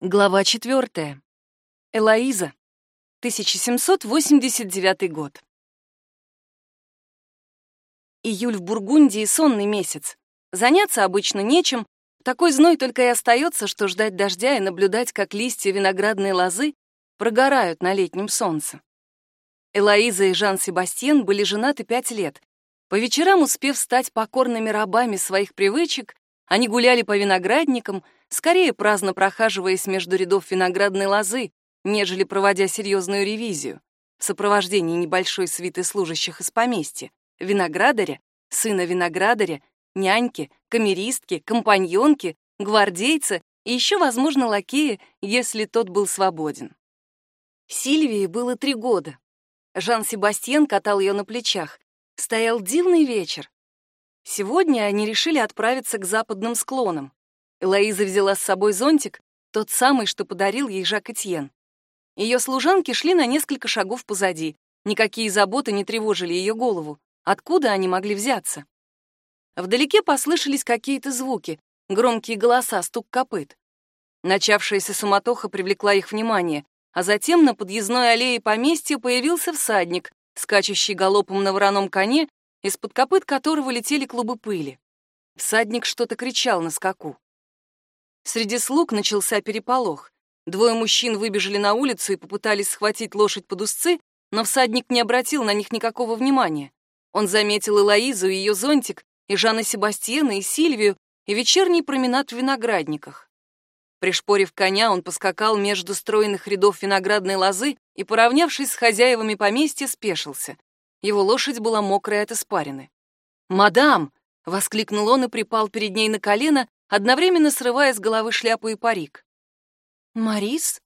Глава 4. Элоиза. 1789 год. Июль в Бургундии — сонный месяц. Заняться обычно нечем. В такой зной только и остается, что ждать дождя и наблюдать, как листья виноградной лозы прогорают на летнем солнце. Элоиза и Жан-Себастьен были женаты 5 лет. По вечерам, успев стать покорными рабами своих привычек, они гуляли по виноградникам, скорее праздно прохаживаясь между рядов виноградной лозы, нежели проводя серьезную ревизию, в сопровождении небольшой свиты служащих из поместья, виноградаря, сына виноградаря, няньки, камеристки, компаньонки, гвардейца и еще, возможно, лакея, если тот был свободен. Сильвии было 3 года. Жан-Себастьен катал ее на плечах. Стоял дивный вечер. Сегодня они решили отправиться к западным склонам. Элоиза взяла с собой зонтик, тот самый, что подарил ей Жак-Этьен. Ее служанки шли на несколько шагов позади. Никакие заботы не тревожили ее голову. Откуда они могли взяться? Вдалеке послышались какие-то звуки, громкие голоса, стук копыт. Начавшаяся суматоха привлекла их внимание, а затем на подъездной аллее поместья появился всадник, скачущий галопом на вороном коне, из-под копыт которого летели клубы пыли. Всадник что-то кричал на скаку. Среди слуг начался переполох. 2 мужчин выбежали на улицу и попытались схватить лошадь под узцы, но всадник не обратил на них никакого внимания. Он заметил Элоизу и ее зонтик, и Жана Себастьена, и Сильвию, и вечерний променад в виноградниках. Пришпорив коня, он поскакал между стройных рядов виноградной лозы и, поравнявшись с хозяевами поместья, спешился. Его лошадь была мокрая от испарины. «Мадам!» — воскликнул он и припал перед ней на колено, одновременно срывая с головы шляпу и парик. «Марис?»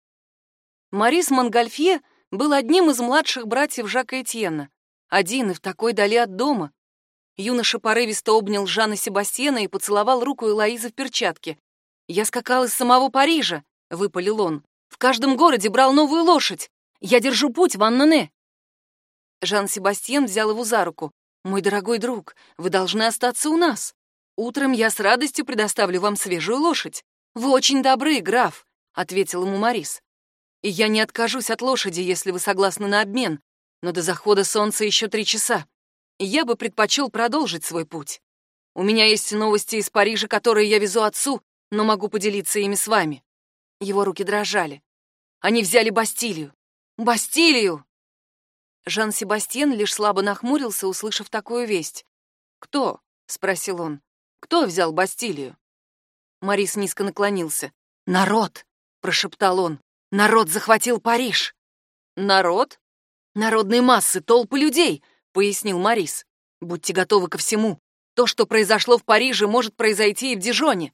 Марис Монгольфье был одним из младших братьев Жака Этьена, один и в такой дали от дома. Юноша порывисто обнял Жана Себастьена и поцеловал руку Элоизы в перчатке. «Я скакал из самого Парижа», — выпалил он. «В каждом городе брал новую лошадь. Я держу путь в Аннане». Жан-Себастьен взял его за руку. «Мой дорогой друг, вы должны остаться у нас. Утром я с радостью предоставлю вам свежую лошадь. Вы очень добры, граф», — ответил ему Марис. «И я не откажусь от лошади, если вы согласны на обмен, но до захода солнца еще 3 часа. И я бы предпочел продолжить свой путь. У меня есть новости из Парижа, которые я везу отцу, но могу поделиться ими с вами». Его руки дрожали. «Они взяли Бастилию! Бастилию!» Жан-Себастьен лишь слабо нахмурился, услышав такую весть. «Кто?» — спросил он. «Кто взял Бастилию?» Марис низко наклонился. «Народ!» — прошептал он. «Народ захватил Париж!» «Народ?» «Народные массы, толпы людей!» — пояснил Марис. «Будьте готовы ко всему. То, что произошло в Париже, может произойти и в Дижоне».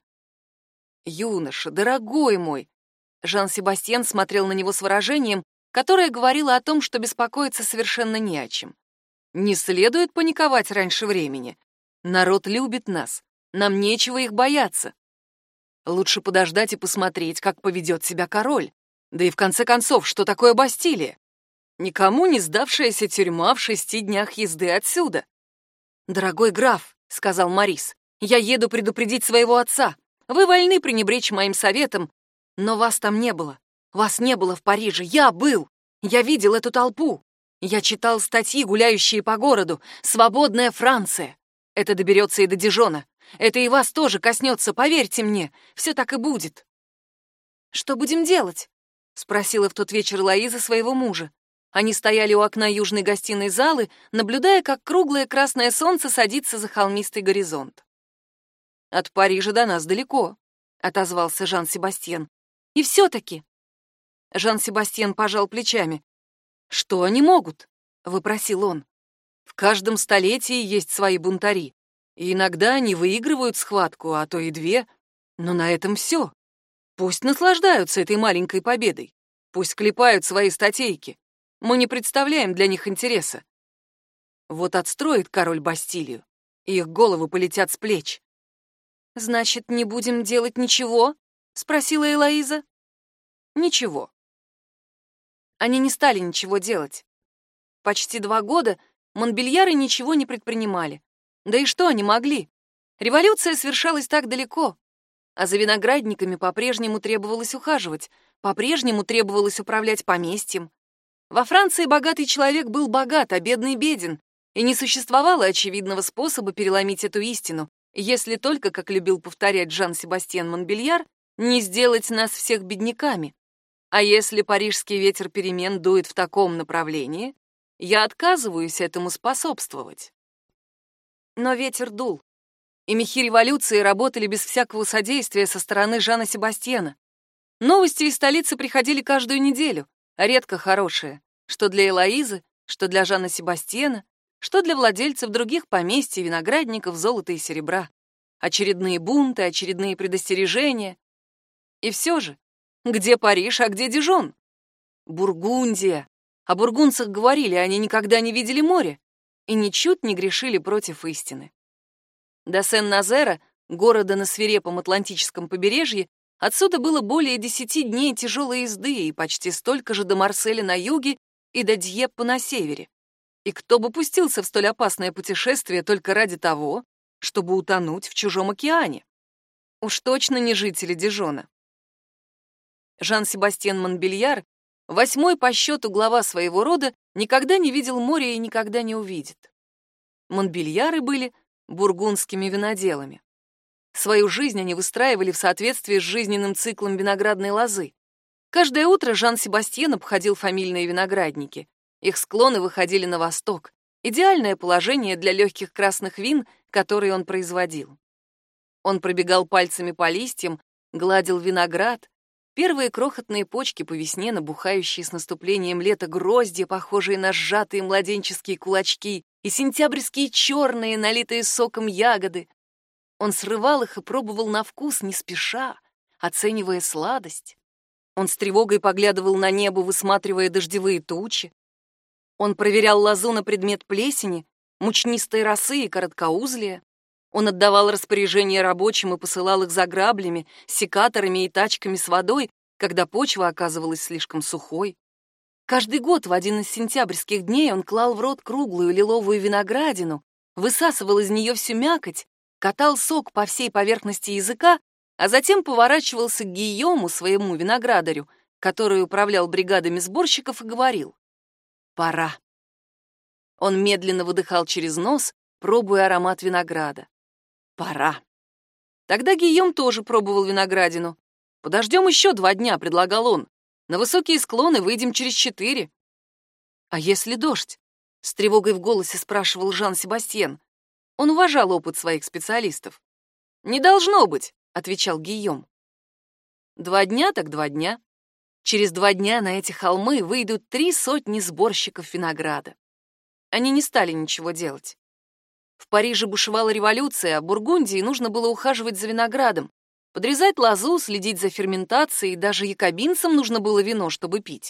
«Юноша, дорогой мой!» Жан-Себастьен смотрел на него с выражением, которое говорило о том, что беспокоиться совершенно не о чем. «Не следует паниковать раньше времени. Народ любит нас. Нам нечего их бояться. Лучше подождать и посмотреть, как поведет себя король. Да и в конце концов, что такое Бастилия? Никому не сдавшаяся тюрьма в 6 днях езды отсюда». «Дорогой граф», — сказал Марис, — «я еду предупредить своего отца. Вы вольны пренебречь моим советом, но вас там не было. Вас не было в Париже. Я был. Я видел эту толпу. Я читал статьи, гуляющие по городу. «Свободная Франция». Это доберется и до Дижона. Это и вас тоже коснется, поверьте мне. Все так и будет. «Что будем делать?» — спросила в тот вечер Лоиза своего мужа. Они стояли у окна южной гостиной залы, наблюдая, как круглое красное солнце садится за холмистый горизонт. «От Парижа до нас далеко», — отозвался Жан-Себастьен. «И все-таки...» Жан-Себастьен пожал плечами. «Что они могут?» — выпросил он. «В каждом столетии есть свои бунтари. И иногда они выигрывают схватку, а то и 2. Но на этом все. Пусть наслаждаются этой маленькой победой. Пусть клепают свои статейки. Мы не представляем для них интереса. Вот отстроит король Бастилию, и их головы полетят с плеч». «Значит, не будем делать ничего?» — спросила Элоиза. «Ничего». Они не стали ничего делать. Почти 2 года Монбельяры ничего не предпринимали. Да и что они могли? Революция совершалась так далеко. А за виноградниками по-прежнему требовалось ухаживать, по-прежнему требовалось управлять поместьем. Во Франции богатый человек был богат, а бедный беден, и не существовало очевидного способа переломить эту истину, если только, как любил повторять Жан-Себастьян Монбельяр, не сделать нас всех бедняками. А если парижский ветер перемен дует в таком направлении, я отказываюсь этому способствовать. Но ветер дул, и мехи революции работали без всякого содействия со стороны Жана Себастьяна. Новости из столицы приходили каждую неделю, редко хорошие, что для Элоизы, что для Жана Себастьяна, что для владельцев других поместьй, виноградников, золота и серебра. Очередные бунты, очередные предостережения. И все же, где Париж, а где Дижон? Бургундия. О бургундцах говорили, они никогда не видели море и ничуть не грешили против истины. До Сен-Назера, города на свирепом Атлантическом побережье, отсюда было более 10 дней тяжелой езды и почти столько же до Марселя на юге и до Дьеппа на севере. И кто бы пустился в столь опасное путешествие только ради того, чтобы утонуть в чужом океане? Уж точно не жители Дижона. Жан-Себастьян Монбельяр, 8-й по счету глава своего рода, никогда не видел моря и никогда не увидит. Монбельяры были бургундскими виноделами. Свою жизнь они выстраивали в соответствии с жизненным циклом виноградной лозы. Каждое утро Жан-Себастьян обходил фамильные виноградники. Их склоны выходили на восток. Идеальное положение для легких красных вин, которые он производил. Он пробегал пальцами по листьям, гладил виноград. Первые крохотные почки по весне, набухающие с наступлением лета гроздья, похожие на сжатые младенческие кулачки, и сентябрьские черные, налитые соком ягоды. Он срывал их и пробовал на вкус не спеша, оценивая сладость. Он с тревогой поглядывал на небо, высматривая дождевые тучи. Он проверял лозу на предмет плесени, мучнистой росы и короткоузлия. Он отдавал распоряжения рабочим и посылал их за граблями, секаторами и тачками с водой, когда почва оказывалась слишком сухой. Каждый год в один из сентябрьских дней он клал в рот круглую лиловую виноградину, высасывал из нее всю мякоть, катал сок по всей поверхности языка, а затем поворачивался к Гийому, своему виноградарю, который управлял бригадами сборщиков, и говорил: «Пора». Он медленно выдыхал через нос, пробуя аромат винограда. «Пора». Тогда Гийом тоже пробовал виноградину. «Подождем еще 2 дня», — предлагал он. «На высокие склоны выйдем через 4». «А если дождь?» — с тревогой в голосе спрашивал Жан-Себастьян. Он уважал опыт своих специалистов. «Не должно быть», — отвечал Гийом. 2 дня так 2 дня. Через 2 дня на эти холмы выйдут 3 сотни сборщиков винограда. Они не стали ничего делать. В Париже бушевала революция, а в Бургундии нужно было ухаживать за виноградом, подрезать лозу, следить за ферментацией, даже якобинцам нужно было вино, чтобы пить.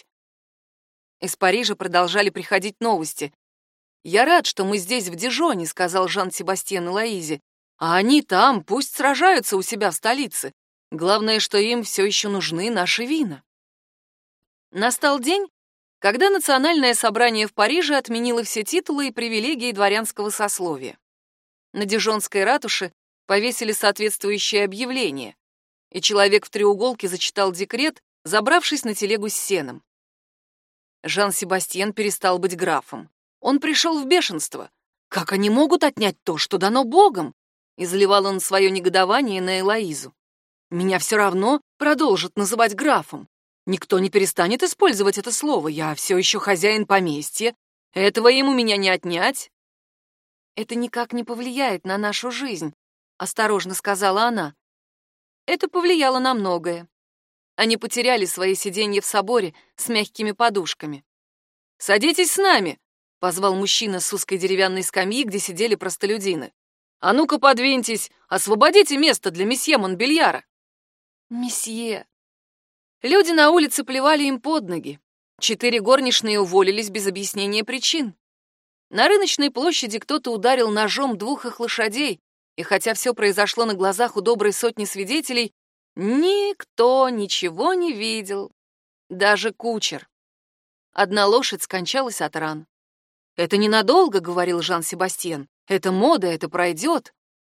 Из Парижа продолжали приходить новости. «Я рад, что мы здесь, в Дижоне», — сказал Жан-Себастьян Элоизе. «А они там, пусть сражаются у себя в столице. Главное, что им все еще нужны наши вина». Настал день, когда национальное собрание в Париже отменило все титулы и привилегии дворянского сословия. На Дижонской ратуше повесили соответствующее объявление, и человек в треуголке зачитал декрет, забравшись на телегу с сеном. Жан-Себастьян перестал быть графом. Он пришел в бешенство. «Как они могут отнять то, что дано Богом?» Изливал он свое негодование на Элоизу. «Меня все равно продолжат называть графом. Никто не перестанет использовать это слово. Я все еще хозяин поместья. Этого им у меня не отнять». «Это никак не повлияет на нашу жизнь», — осторожно сказала она. Это повлияло на многое. Они потеряли свои сиденья в соборе с мягкими подушками. «Садитесь с нами», — позвал мужчина с узкой деревянной скамьи, где сидели простолюдины. «А ну-ка подвиньтесь, освободите место для месье Монбельяра». «Месье». Люди на улице плевали им под ноги. 4 горничные уволились без объяснения причин. На рыночной площади кто-то ударил ножом 2 их лошадей, и хотя все произошло на глазах у доброй сотни свидетелей, никто ничего не видел, даже кучер. Одна лошадь скончалась от ран. «Это ненадолго», — говорил Жан-Себастьян. «Это мода, это пройдет».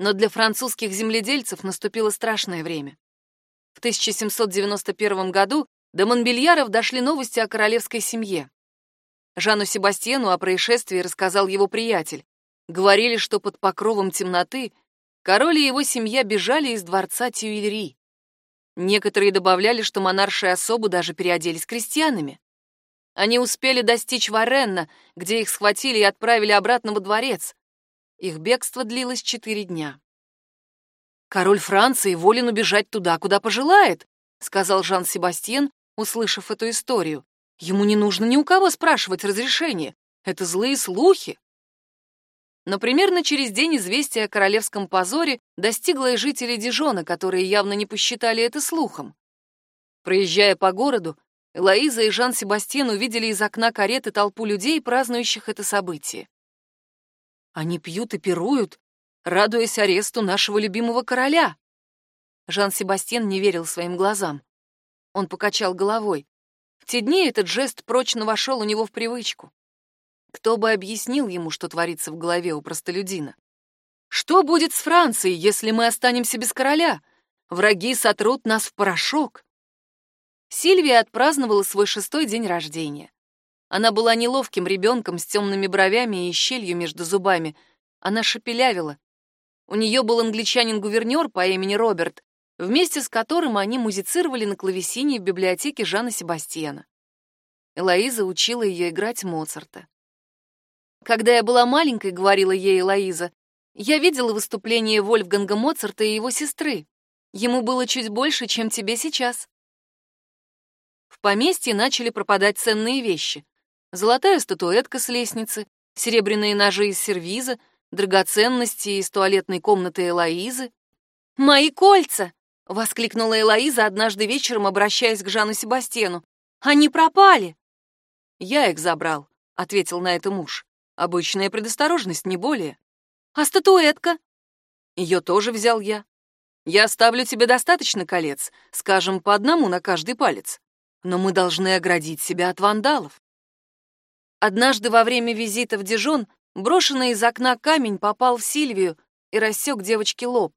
Но для французских земледельцев наступило страшное время. В 1791 году до Монбельяров дошли новости о королевской семье. Жану Себастьяну о происшествии рассказал его приятель. Говорили, что под покровом темноты король и его семья бежали из дворца Тюильри. Некоторые добавляли, что монаршие особы даже переоделись крестьянами. Они успели достичь Варенна, где их схватили и отправили обратно во дворец. Их бегство длилось 4 дня. «Король Франции волен убежать туда, куда пожелает», — сказал Жан-Себастьен, услышав эту историю. «Ему не нужно ни у кого спрашивать разрешения. Это злые слухи». Но примерно через день известие о королевском позоре достигло и жителей Дижона, которые явно не посчитали это слухом. Проезжая по городу, Элоиза и Жан-Себастьен увидели из окна кареты толпу людей, празднующих это событие. «Они пьют и пируют, радуясь аресту нашего любимого короля». Жан-Себастьен не верил своим глазам. Он покачал головой. В те дни этот жест прочно вошел у него в привычку. Кто бы объяснил ему, что творится в голове у простолюдина? Что будет с Францией, если мы останемся без короля? Враги сотрут нас в порошок. Сильвия отпраздновала свой 6-й день рождения. Она была неловким ребенком с темными бровями и щелью между зубами. Она шепелявила. У нее был англичанин-гувернер по имени Роберт, вместе с которым они музицировали на клавесине в библиотеке Жана Себастьена. Элоиза учила ее играть Моцарта. «Когда я была маленькой, — говорила ей Элоиза, — я видела выступление Вольфганга Моцарта и его сестры. Ему было чуть больше, чем тебе сейчас». В поместье начали пропадать ценные вещи. Золотая статуэтка с лестницы, серебряные ножи из сервиза, драгоценности из туалетной комнаты Элоизы. «Мои кольца!» — воскликнула Элоиза однажды вечером, обращаясь к Жану Себастьену. «Они пропали!» «Я их забрал», — ответил на это муж. «Обычная предосторожность, не более». «А статуэтка?» «Ее тоже взял я. Я оставлю тебе достаточно колец, скажем, по одному на каждый палец. Но мы должны оградить себя от вандалов». Однажды во время визита в Дижон брошенный из окна камень попал в Сильвию и рассек девочке лоб.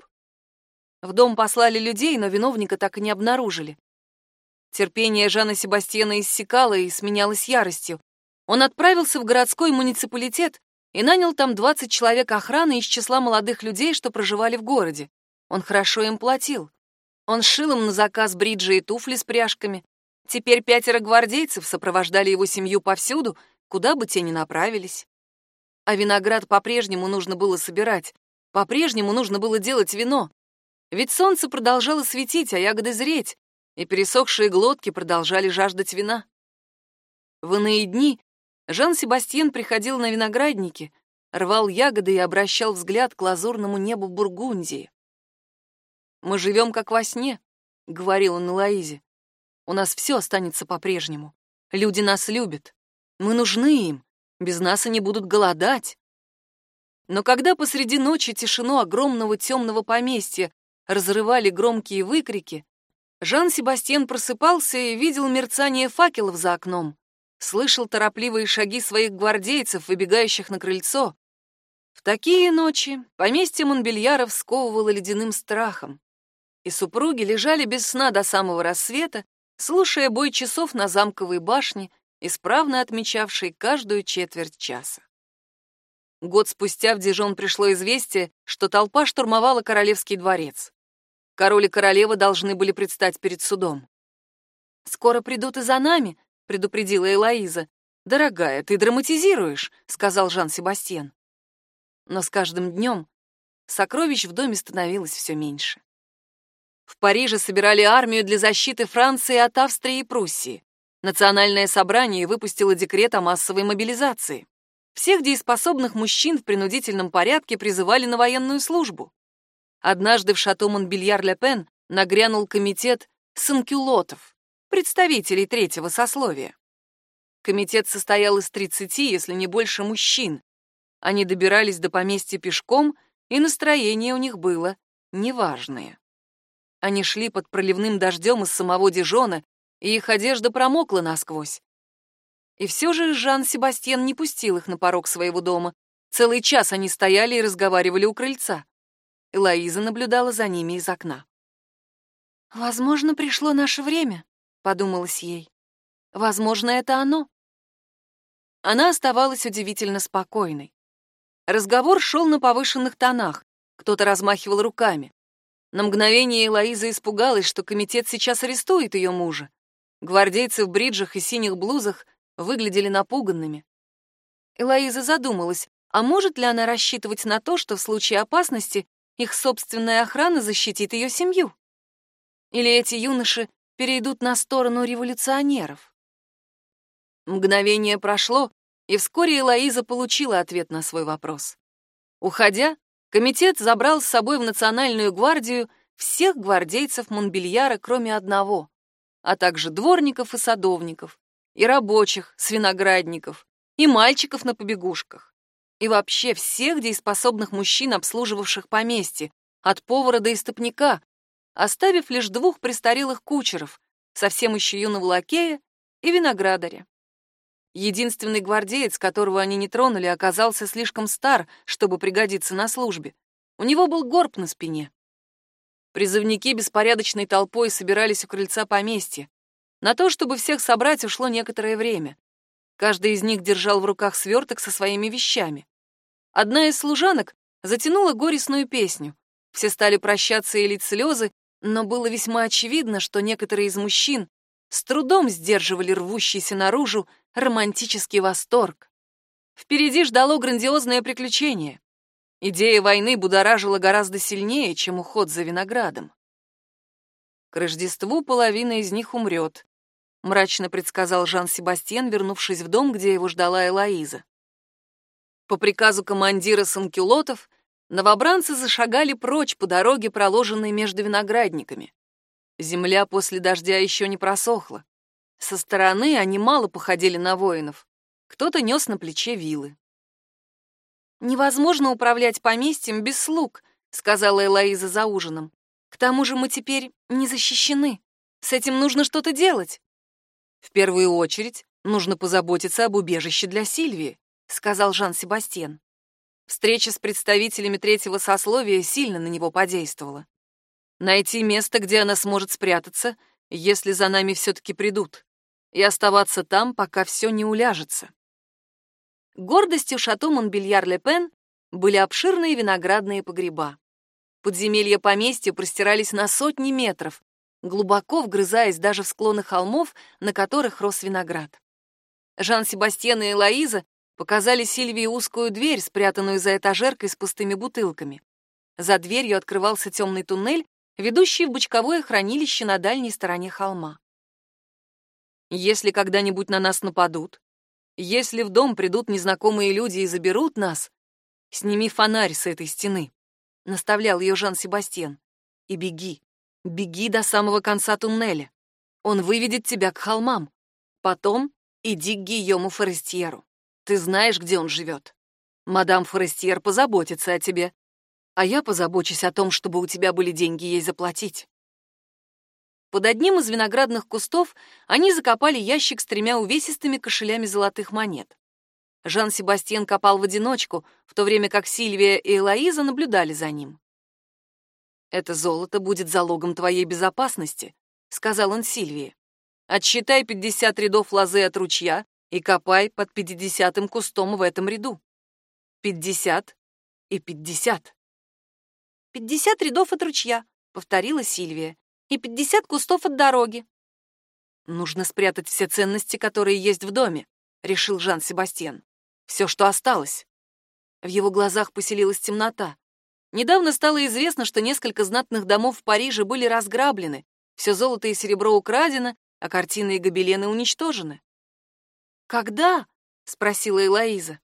В дом послали людей, но виновника так и не обнаружили. Терпение Жана Себастьена иссякало и сменялось яростью. Он отправился в городской муниципалитет и нанял там 20 человек охраны из числа молодых людей, что проживали в городе. Он хорошо им платил. Он шил им на заказ бриджи и туфли с пряжками. Теперь 5 гвардейцев сопровождали его семью повсюду, куда бы те ни направились. А виноград по-прежнему нужно было собирать, по-прежнему нужно было делать вино. Ведь солнце продолжало светить, а ягоды зреть, и пересохшие глотки продолжали жаждать вина. В иные дни Жан-Себастьен приходил на виноградники, рвал ягоды и обращал взгляд к лазурному небу Бургундии. «Мы живем как во сне», — говорил он Элоизе. «У нас все останется по-прежнему. Люди нас любят. Мы нужны им. Без нас они будут голодать». Но когда посреди ночи тишину огромного темного поместья разрывали громкие выкрики, Жан-Себастьен просыпался и видел мерцание факелов за окном, слышал торопливые шаги своих гвардейцев, выбегающих на крыльцо. В такие ночи поместье Монбельяров сковывало ледяным страхом, и супруги лежали без сна до самого рассвета, слушая бой часов на замковой башне, исправно отмечавшей каждую четверть часа. Год спустя в Дижон пришло известие, что толпа штурмовала королевский дворец. Король и королева должны были предстать перед судом. «Скоро придут и за нами», — предупредила Элоиза. «Дорогая, ты драматизируешь», — сказал Жан-Себастьен. Но с каждым днем сокровищ в доме становилось все меньше. В Париже собирали армию для защиты Франции от Австрии и Пруссии. Национальное собрание выпустило декрет о массовой мобилизации. Всех дееспособных мужчин в принудительном порядке призывали на военную службу. Однажды в шато Монбельяр-ле-Пен нагрянул комитет санкюлотов, представителей третьего сословия. Комитет состоял из 30, если не больше, мужчин. Они добирались до поместья пешком, и настроение у них было неважное. Они шли под проливным дождем из самого Дижона, и их одежда промокла насквозь. И все же Жан-Себастьен не пустил их на порог своего дома. Целый час они стояли и разговаривали у крыльца. Элоиза наблюдала за ними из окна. «Возможно, пришло наше время», — подумалось ей. «Возможно, это оно». Она оставалась удивительно спокойной. Разговор шел на повышенных тонах, кто-то размахивал руками. На мгновение Элоиза испугалась, что комитет сейчас арестует ее мужа. Гвардейцы в бриджах и синих блузах выглядели напуганными. Элоиза задумалась, а может ли она рассчитывать на то, что в случае опасности их собственная охрана защитит ее семью? Или эти юноши перейдут на сторону революционеров? Мгновение прошло, и вскоре Элоиза получила ответ на свой вопрос. Уходя, комитет забрал с собой в Национальную гвардию всех гвардейцев Монбельяра, кроме одного, а также дворников и садовников, и рабочих с виноградников, и мальчиков на побегушках, и вообще всех дееспособных мужчин, обслуживавших поместье, от повара до истопника, оставив лишь 2 престарелых кучеров, совсем еще юного лакея и виноградаря. Единственный гвардеец, которого они не тронули, оказался слишком стар, чтобы пригодиться на службе. У него был горб на спине. Призывники беспорядочной толпой собирались у крыльца поместья. На то, чтобы всех собрать, ушло некоторое время. Каждый из них держал в руках сверток со своими вещами. Одна из служанок затянула горестную песню. Все стали прощаться и лить слезы, но было весьма очевидно, что некоторые из мужчин с трудом сдерживали рвущийся наружу романтический восторг. Впереди ждало грандиозное приключение. Идея войны будоражила гораздо сильнее, чем уход за виноградом. «К Рождеству половина из них умрет», — мрачно предсказал Жан-Себастьен, вернувшись в дом, где его ждала Элоиза. По приказу командира санкюлотов новобранцы зашагали прочь по дороге, проложенной между виноградниками. Земля после дождя еще не просохла. Со стороны они мало походили на воинов. Кто-то нес на плече вилы. «Невозможно управлять поместьем без слуг», — сказала Элоиза за ужином. «К тому же мы теперь не защищены. С этим нужно что-то делать». «В первую очередь нужно позаботиться об убежище для Сильвии», — сказал Жан-Себастьен. Встреча с представителями третьего сословия сильно на него подействовала. Найти место, где она сможет спрятаться, если за нами все-таки придут, и оставаться там, пока все не уляжется. Гордостью шато Монбельяр-ле-Пен были обширные виноградные погреба. Подземелья поместья простирались на сотни метров, глубоко вгрызаясь даже в склоны холмов, на которых рос виноград. Жан-Себастьен и Элоиза показали Сильвии узкую дверь, спрятанную за этажеркой с пустыми бутылками. За дверью открывался темный туннель, ведущий в бочковое хранилище на дальней стороне холма. «Если когда-нибудь на нас нападут, если в дом придут незнакомые люди и заберут нас, сними фонарь с этой стены», — наставлял ее Жан-Себастьен, — «и беги, беги до самого конца туннеля. Он выведет тебя к холмам. Потом иди к Гийому Форестьеру. Ты знаешь, где он живет. Мадам Форестьер позаботится о тебе, а я позабочусь о том, чтобы у тебя были деньги ей заплатить». Под одним из виноградных кустов они закопали ящик с 3 увесистыми кошелями золотых монет. Жан-Себастьен копал в одиночку, в то время как Сильвия и Элоиза наблюдали за ним. «Это золото будет залогом твоей безопасности», — сказал он Сильвии. «Отсчитай 50 рядов лозы от ручья и копай под 50-м кустом в этом ряду. 50 и 50. 50 рядов от ручья», — повторила Сильвия, «и 50 кустов от дороги». «Нужно спрятать все ценности, которые есть в доме», — решил Жан-Себастьен. «Все, что осталось». В его глазах поселилась темнота. Недавно стало известно, что несколько знатных домов в Париже были разграблены, все золото и серебро украдено, а картины и гобелены уничтожены. «Когда?» — спросила Элоиза.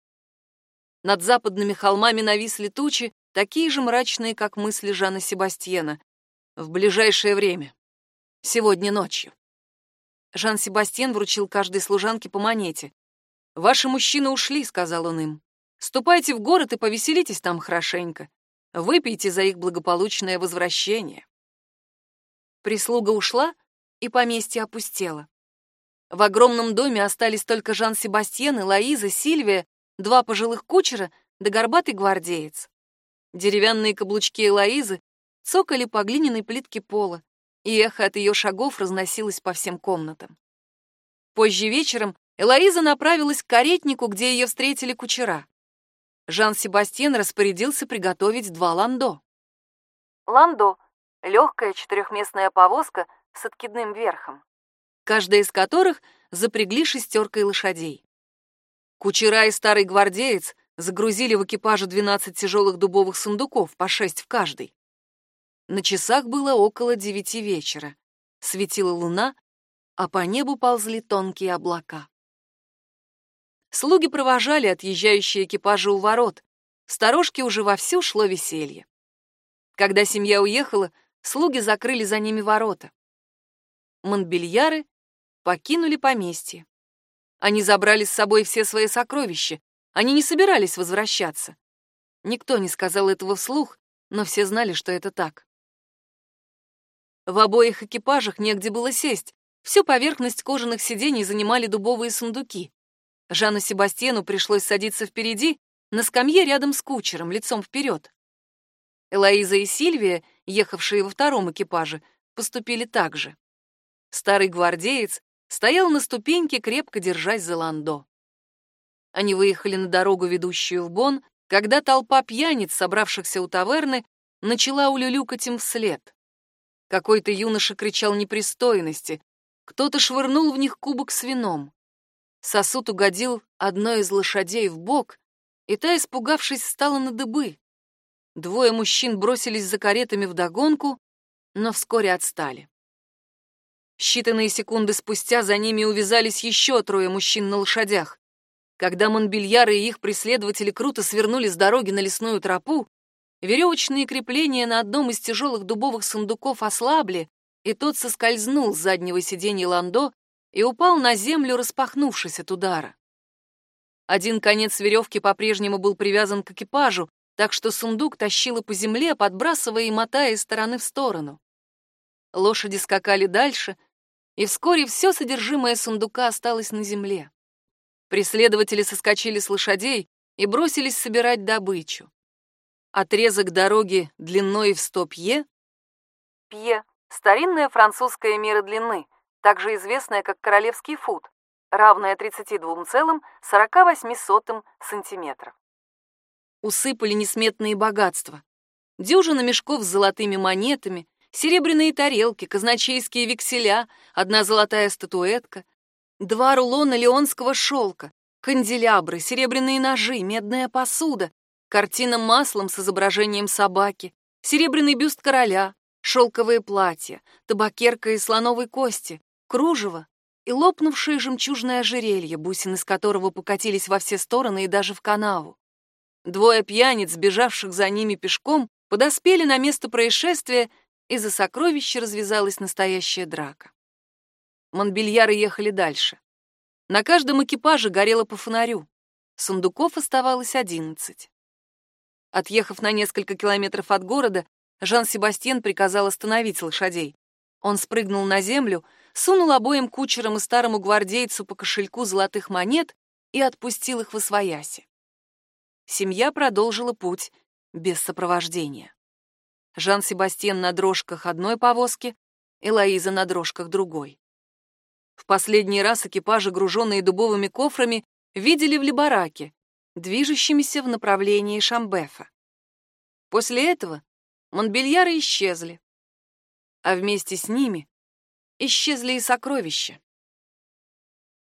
Над западными холмами нависли тучи, такие же мрачные, как мысли Жана Себастьена. «В ближайшее время. Сегодня ночью». Жан-Себастьен вручил каждой служанке по монете. «Ваши мужчины ушли», — сказал он им. «Ступайте в город и повеселитесь там хорошенько. Выпейте за их благополучное возвращение». Прислуга ушла, и поместье опустело. В огромном доме остались только Жан-Себастьен, Элоиза, Сильвия, 2 пожилых кучера да горбатый гвардеец. Деревянные каблучки Элоизы цокали по глиняной плитке пола, и эхо от ее шагов разносилось по всем комнатам. Позже вечером Элоиза направилась к каретнику, где ее встретили кучера. Жан-Себастьен распорядился приготовить 2 ландо. Ландо — легкая четырехместная повозка с откидным верхом, каждая из которых запрягли 6 лошадей. Кучера и старый гвардеец загрузили в экипаже 12 тяжелых дубовых сундуков, по 6 в каждый. На часах было около 9 вечера. Светила луна, а по небу ползли тонкие облака. Слуги провожали отъезжающие экипажи у ворот. В сторожке уже вовсю шло веселье. Когда семья уехала, слуги закрыли за ними ворота. Монбельяры покинули поместье. Они забрали с собой все свои сокровища. Они не собирались возвращаться. Никто не сказал этого вслух, но все знали, что это так. В обоих экипажах негде было сесть. Всю поверхность кожаных сидений занимали дубовые сундуки. Жану Себастьену пришлось садиться впереди, на скамье рядом с кучером, лицом вперед. Элоиза и Сильвия, ехавшие во втором экипаже, поступили так же. Старый гвардеец стоял на ступеньке, крепко держась за ландо. Они выехали на дорогу, ведущую в Бонн, когда толпа пьяниц, собравшихся у таверны, начала улюлюкать им вслед. Какой-то юноша кричал непристойности, кто-то швырнул в них кубок с вином. Сосуд угодил одной из лошадей в бок, и та, испугавшись, встала на дыбы. 2 мужчин бросились за каретами вдогонку, но вскоре отстали. Считанные секунды спустя за ними увязались еще 3 мужчин на лошадях. Когда Монбельяры и их преследователи круто свернули с дороги на лесную тропу, веревочные крепления на одном из тяжелых дубовых сундуков ослабли, и тот соскользнул с заднего сиденья ландо и упал на землю, распахнувшись от удара. Один конец веревки по-прежнему был привязан к экипажу, так что сундук тащило по земле, подбрасывая и мотая из стороны в сторону. Лошади скакали дальше, и вскоре все содержимое сундука осталось на земле. Преследователи соскочили с лошадей и бросились собирать добычу. Отрезок дороги длиной в 100 пье. Пье — старинная французская мера длины, также известная как королевский фут, равная 32,48 сантиметров. Усыпали несметные богатства. Дюжина мешков с золотыми монетами, серебряные тарелки, казначейские векселя, 1 золотая статуэтка, 2 рулона леонского шелка, канделябры, серебряные ножи, медная посуда, картина маслом с изображением собаки, серебряный бюст короля, шелковые платья, табакерка из слоновой кости, кружево и лопнувшее жемчужное ожерелье, бусины из которого покатились во все стороны и даже в канаву. 2 пьяниц, бежавших за ними пешком, подоспели на место происшествия, и за сокровища развязалась настоящая драка. Монбельяры ехали дальше. На каждом экипаже горело по фонарю. Сундуков оставалось 11. Отъехав на несколько километров от города, Жан-Себастьен приказал остановить лошадей. Он спрыгнул на землю, сунул обоим кучерам и старому гвардейцу по кошельку золотых монет и отпустил их восвояси. Семья продолжила путь без сопровождения. Жан-Себастьен на дрожках одной повозки, Элоиза на дрожках другой. В последний раз экипажи, груженные дубовыми кофрами, видели в Либараке, движущимися в направлении Шамбефа. После этого Монбельяры исчезли, а вместе с ними исчезли и сокровища.